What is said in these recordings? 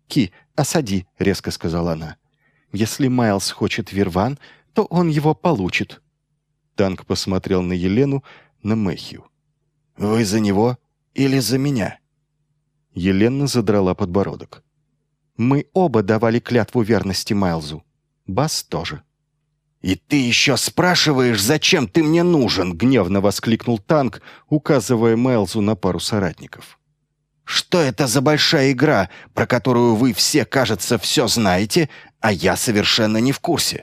«Ки, осади», — резко сказала она. «Если Майлз хочет Вирван, то он его получит». Танк посмотрел на Елену, на Мэхью. «Вы за него или за меня?» Елена задрала подбородок. «Мы оба давали клятву верности Майлзу. Бас тоже». «И ты еще спрашиваешь, зачем ты мне нужен?» — гневно воскликнул Танк, указывая Майлзу на пару соратников. «Что это за большая игра, про которую вы все, кажется, все знаете, а я совершенно не в курсе?»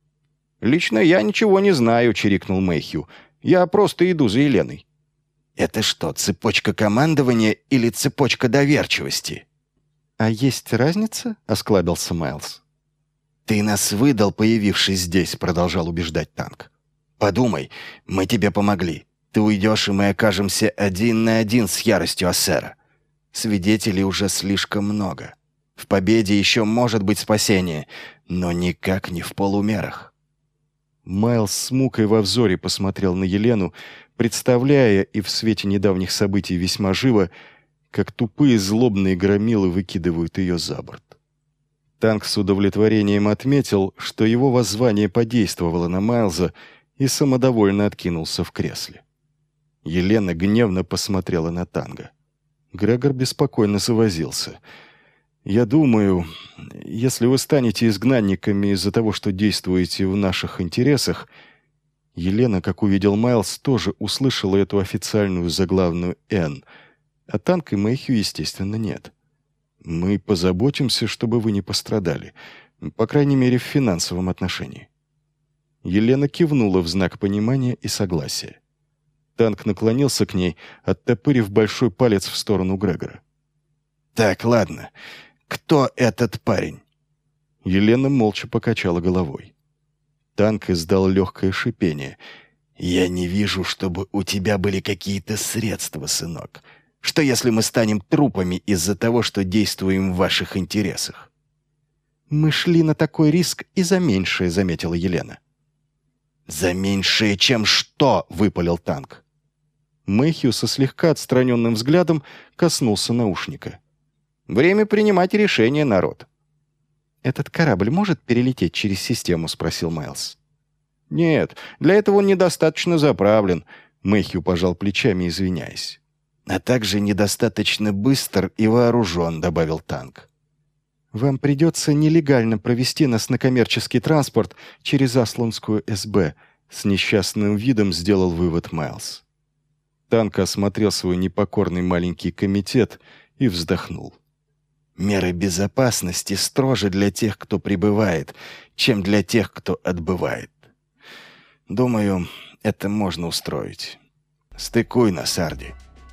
«Лично я ничего не знаю», — чирикнул Мэхью. «Я просто иду за Еленой». «Это что, цепочка командования или цепочка доверчивости?» «А есть разница?» — осклабился Майлз. «Ты нас выдал, появившись здесь», — продолжал убеждать Танк. «Подумай, мы тебе помогли. Ты уйдешь, и мы окажемся 1 на 1 с яростью Ассера. Свидетелей уже слишком много. В победе еще может быть спасение, но никак не в полумерах». Майлз с мукой во взоре посмотрел на Елену, представляя и в свете недавних событий весьма живо, как тупые злобные громилы выкидывают ее за борт. Танк с удовлетворением отметил, что его воззвание подействовало на Майлза, и самодовольно откинулся в кресле. Елена гневно посмотрела на Танга. Грегор беспокойно завозился. «Я думаю, если вы станете изгнанниками из-за того, что действуете в наших интересах...» Елена, как увидел Майлз, тоже услышала эту официальную заглавную «Н», а Танк и Мэхью, естественно, нет. «Мы позаботимся, чтобы вы не пострадали, по крайней мере, в финансовом отношении». Елена кивнула в знак понимания и согласия. Танк наклонился к ней, оттопырив большой палец в сторону Грегора. «Так, ладно. Кто этот парень?» Елена молча покачала головой. Танк издал легкое шипение. «Я не вижу, чтобы у тебя были какие-то средства, сынок. Что если мы станем трупами из-за того, что действуем в ваших интересах?» «Мы шли на такой риск и за меньшее», — заметила Елена. «За меньшее, чем что?» — выпалил Танк. Мэхью со слегка отстраненным взглядом коснулся наушника. «Время принимать решение, народ». «Этот корабль может перелететь через систему?» — спросил Майлз. «Нет, для этого он недостаточно заправлен», — Мэхью пожал плечами, извиняясь. «А также недостаточно быстр и вооружен», — добавил Танк. «Вам придется нелегально провести нас на коммерческий транспорт через Асланскую СБ», — с несчастным видом сделал вывод Майлз. Танк осмотрел свой непокорный маленький комитет и вздохнул. «Меры безопасности строже для тех, кто прибывает, чем для тех, кто отбывает. Думаю, это можно устроить. Стыкуй нас, Арди».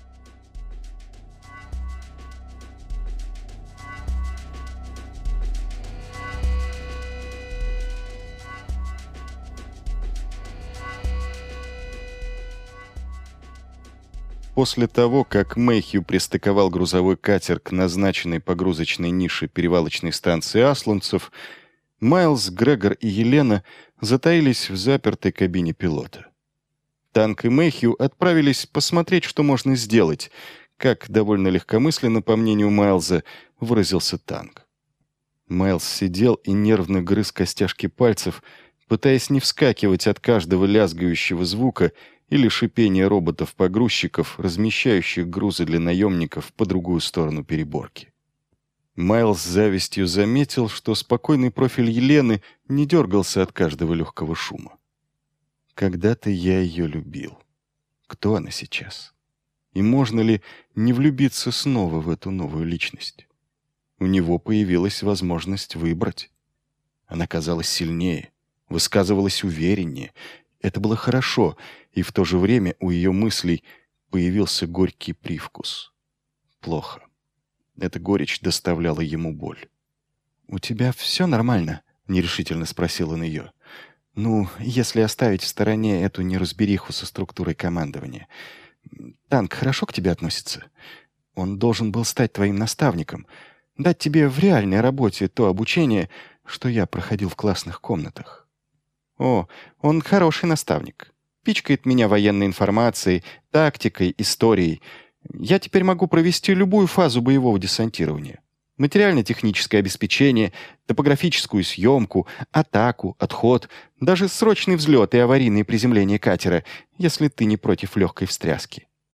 После того, как Мэхью пристыковал грузовой катер к назначенной погрузочной нише перевалочной станции асланцев, Майлз, Грегор и Елена затаились в запертой кабине пилота. Танк и Мэхью отправились посмотреть, что можно сделать, как довольно легкомысленно, по мнению Майлза, выразился Танк. Майлз сидел и нервно грыз костяшки пальцев, пытаясь не вскакивать от каждого лязгающего звука или шипения роботов-погрузчиков, размещающих грузы для наемников по другую сторону переборки. Майлз с завистью заметил, что спокойный профиль Елены не дергался от каждого легкого шума. Когда-то я ее любил. Кто она сейчас? И можно ли не влюбиться снова в эту новую личность? У него появилась возможность выбрать. Она казалась сильнее, высказывалась увереннее. Это было хорошо, и в то же время у ее мыслей появился горький привкус. Плохо. Эта горечь доставляла ему боль. «У тебя все нормально?» — нерешительно спросил он ее. «Ну, если оставить в стороне эту неразбериху со структурой командования. Танк хорошо к тебе относится? Он должен был стать твоим наставником, дать тебе в реальной работе то обучение, что я проходил в классных комнатах». «О, он хороший наставник. Пичкает меня военной информацией, тактикой, историей. Я теперь могу провести любую фазу боевого десантирования. Материально-техническое обеспечение, топографическую съемку, атаку, отход, даже срочный взлет и аварийное приземление катера, если ты не против легкой встряски.